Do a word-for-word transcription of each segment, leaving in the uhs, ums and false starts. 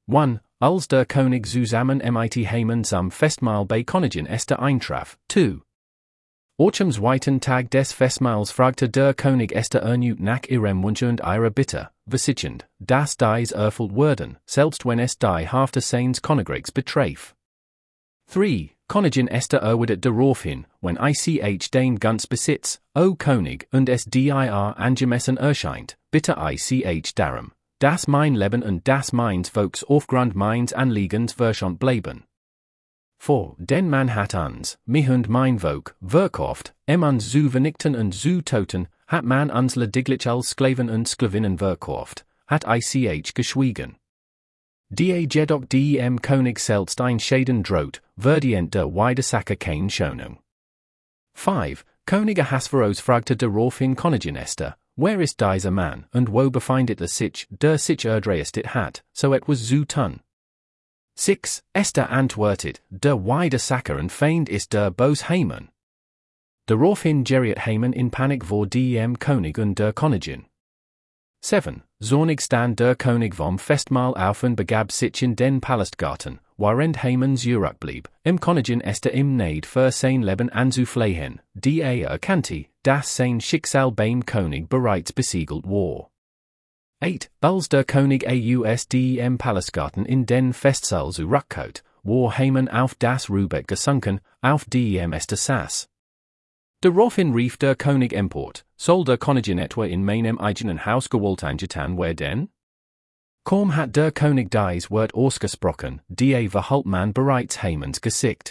one. Als der König zusammen mit Haman zum Festmahl bei Königin Esther eintraf. two. Orcham zweiten Tag des Festmahls fragte der König Esther erneut nach ihrem Wunsch und ihrer Bitte, versichernd, dass dies erfüllt werden, selbst wenn es die Hälfte seines Königreichs betraf. three. Königin Esther erwidert daraufhin, wenn ich den ganz Besitz, o König, und es dir angemessen erscheint, bitte ich darum, dass mein Leben und das meines Volks aufgrund meines Anliegens verschont bleiben. four. Denn man hat uns, mich und mein Volk, verkauft, um uns zu vernichten und zu töten, hat man uns lediglich als Sklaven und Sklavinnen verkauft, hat ich geschwiegen. Die jedoch dem König selbst ein Schaden droht, verdient der Widersacher keine Schonung. five. König Ahasveros fragte daraufhin Königin Esther, wer ist dieser Mann, und wo befindet er sich, der sich erdreistet hat, so etwas zu tun? six. Esther antwortet, der Widersacher und Feind ist der Böse Haman. Daraufhin geriet Haman in Panik vor dem König und der Königin. seven. Zornig stand der König vom Festmahl auf und begab sich in den Palastgarten, während Haman zurückblieb, im Königin Esther im Neid für sein Leben anzuflehen, die er erkannte, dass sein Schicksal beim König bereits besiegelt war. eight. Als der König aus dem Palastgarten in den Festsaal zurückkehrte, war Haman auf das Ruhbett gesunken, auf dem Esther saß. Daraufhin rief der König empört, soll der Königin etwa in meinem eigenen Haus Gewalt angetan werden? Kaum hat der König dies Wort ausgesprochen, die verhalt man bereits Hamans Gesicht.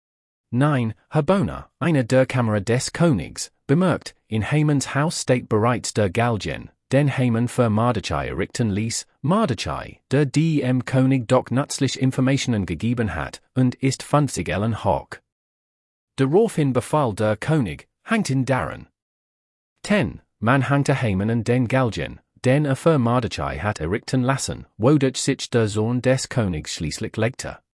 nine. Habona, einer der Kammer des Königs, bemerkt, in Hamans Haus steht bereits der Galgen, den Haman für Mordechai errichten ließ, Mordechai, der dem König doch nützlich Informationen gegeben hat, und ist fünfzig Ellen hoch. Daraufhin befahl der König, hangt ihn daran. ten. Man hangte Haman an den Galgen, den er für Mordechai hat errichten lassen, wodurch sich der Sohn des Königs schließlich legte.